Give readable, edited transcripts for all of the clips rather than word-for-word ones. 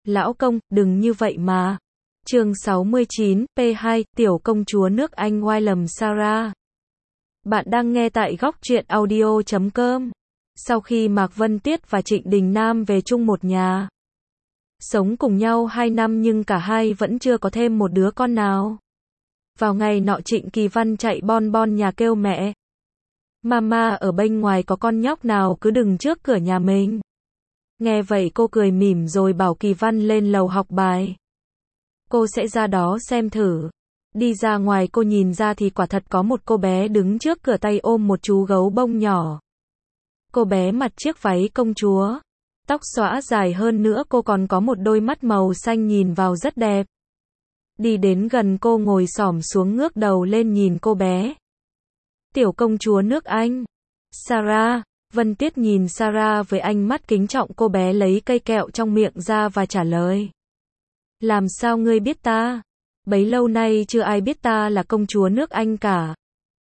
Lão công, đừng như vậy mà. Chương 69, P2, Tiểu công chúa nước Anh William Sarah. Bạn đang nghe tại góc truyện audio.com. Sau khi Mạc Vân Tiết và Trịnh Đình Nam về chung một nhà, sống cùng nhau 2 năm nhưng cả hai vẫn chưa có thêm một đứa con nào. Vào ngày nọ Trịnh Kỳ Văn chạy bon bon nhà kêu mẹ. Mama, ở bên ngoài có con nhóc nào cứ đứng trước cửa nhà mình. Nghe vậy cô cười mỉm rồi bảo Kỳ Văn lên lầu học bài. Cô sẽ ra đó xem thử. Đi ra ngoài cô nhìn ra thì quả thật có một cô bé đứng trước cửa tay ôm một chú gấu bông nhỏ. Cô bé mặc chiếc váy công chúa, tóc xõa dài hơn nữa cô còn có một đôi mắt màu xanh nhìn vào rất đẹp. Đi đến gần cô ngồi xổm xuống ngước đầu lên nhìn cô bé. Tiểu công chúa nước Anh. Sarah. Vân Tiết nhìn Sarah với ánh mắt kính trọng, cô bé lấy cây kẹo trong miệng ra và trả lời. Làm sao ngươi biết ta? Bấy lâu nay chưa ai biết ta là công chúa nước Anh cả.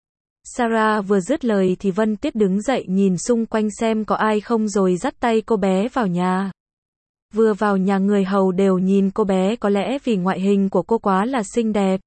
Sarah vừa dứt lời thì Vân Tiết đứng dậy nhìn xung quanh xem có ai không rồi dắt tay cô bé vào nhà. Vừa vào nhà người hầu đều nhìn cô bé, có lẽ vì ngoại hình của cô quá là xinh đẹp.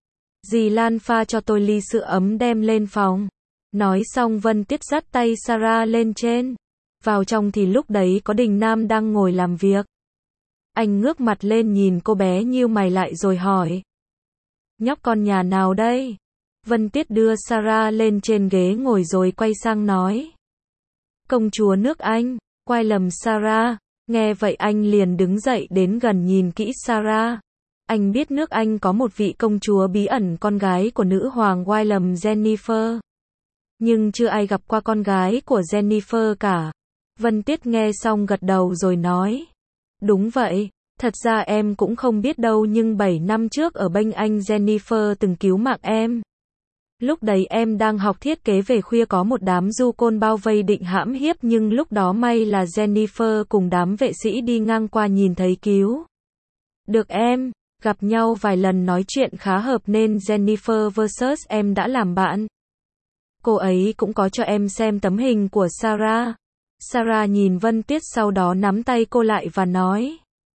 Dì Lan pha cho tôi ly sữa ấm đem lên phòng. Nói xong Vân Tiết dắt tay Sarah lên trên. Vào trong thì lúc đấy có Đình Nam đang ngồi làm việc. Anh ngước mặt lên nhìn cô bé nhíu mày lại rồi hỏi. Nhóc con nhà nào đây? Vân Tiết đưa Sarah lên trên ghế ngồi rồi quay sang nói. Công chúa nước Anh, William Sarah. Nghe vậy anh liền đứng dậy đến gần nhìn kỹ Sarah. Anh biết nước Anh có một vị công chúa bí ẩn, con gái của nữ hoàng William Jennifer. Nhưng chưa ai gặp qua con gái của Jennifer cả. Vân Tiết nghe xong gật đầu rồi nói. Đúng vậy, thật ra em cũng không biết đâu nhưng 7 năm trước ở bên anh Jennifer từng cứu mạng em. Lúc đấy em đang học thiết kế về khuya có một đám du côn bao vây định hãm hiếp nhưng lúc đó may là Jennifer cùng đám vệ sĩ đi ngang qua nhìn thấy cứu được em. Gặp nhau vài lần nói chuyện khá hợp nên Jennifer vs em đã làm bạn. Cô ấy cũng có cho em xem tấm hình của Sarah. Sarah nhìn Vân Tiết sau đó nắm tay cô lại và nói.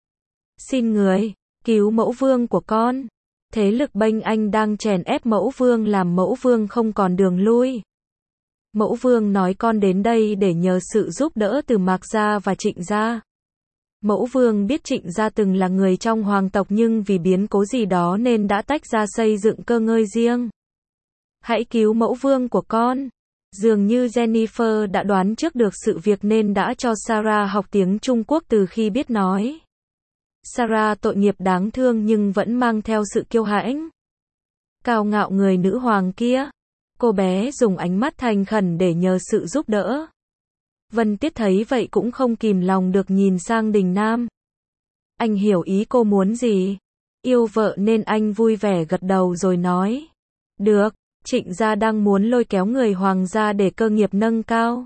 Xin người, cứu mẫu vương của con. Thế lực bên anh đang chèn ép mẫu vương làm mẫu vương không còn đường lui. Mẫu vương nói con đến đây để nhờ sự giúp đỡ từ Mạc gia và Trịnh gia. Mẫu vương biết Trịnh gia từng là người trong hoàng tộc nhưng vì biến cố gì đó nên đã tách ra xây dựng cơ ngơi riêng. Hãy cứu mẫu vương của con. Dường như Jennifer đã đoán trước được sự việc nên đã cho Sarah học tiếng Trung Quốc từ khi biết nói. Sarah tội nghiệp đáng thương nhưng vẫn mang theo sự kiêu hãnh, cao ngạo người nữ hoàng kia. Cô bé dùng ánh mắt thành khẩn để nhờ sự giúp đỡ. Vân Tiết thấy vậy cũng không kìm lòng được nhìn sang Đình Nam. Anh hiểu ý cô muốn gì. Yêu vợ nên anh vui vẻ gật đầu rồi nói. Được, Trịnh gia đang muốn lôi kéo người hoàng gia để cơ nghiệp nâng cao.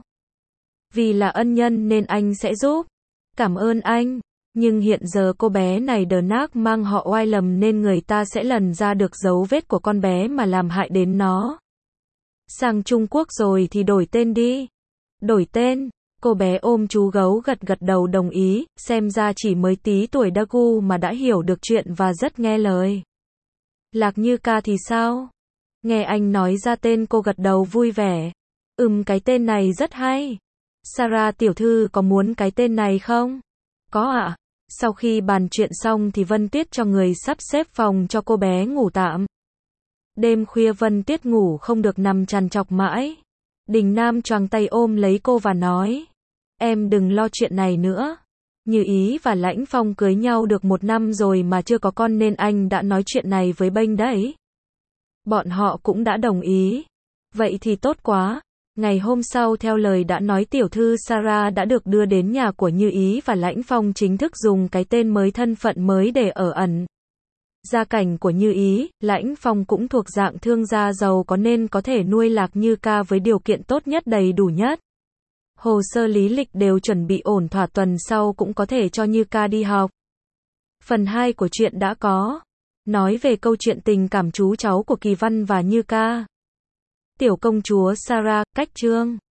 Vì là ân nhân nên anh sẽ giúp. Cảm ơn anh. Nhưng hiện giờ cô bé này đờ nác mang họ William nên người ta sẽ lần ra được dấu vết của con bé mà làm hại đến nó. Sang Trung Quốc rồi thì đổi tên đi. Đổi tên. Cô bé ôm chú gấu gật gật đầu đồng ý, xem ra chỉ mới tí tuổi Dagu mà đã hiểu được chuyện và rất nghe lời. Lạc Như Ca thì sao? Nghe anh nói ra tên cô gật đầu vui vẻ. Cái tên này rất hay. Sarah tiểu thư có muốn cái tên này không? Có ạ. Sau khi bàn chuyện xong thì Vân Tiết cho người sắp xếp phòng cho cô bé ngủ tạm. Đêm khuya Vân Tiết ngủ không được nằm trằn trọc mãi. Đình Nam choàng tay ôm lấy cô và nói. Em đừng lo chuyện này nữa. Như Ý và Lãnh Phong cưới nhau được 1 năm rồi mà chưa có con nên anh đã nói chuyện này với bênh đấy. Bọn họ cũng đã đồng ý. Vậy thì tốt quá. Ngày hôm sau theo lời đã nói tiểu thư Sarah đã được đưa đến nhà của Như Ý và Lãnh Phong chính thức dùng cái tên mới thân phận mới để ở ẩn. Gia cảnh của Như Ý, Lãnh Phong cũng thuộc dạng thương gia giàu có nên có thể nuôi Lạc Như Ca với điều kiện tốt nhất đầy đủ nhất. Hồ sơ lý lịch đều chuẩn bị ổn thỏa, tuần sau cũng có thể cho Như Ca đi học. Phần 2 của truyện đã có. Nói về câu chuyện tình cảm chú cháu của Kỳ Văn và Như Ca. Tiểu công chúa Sarah, cách chương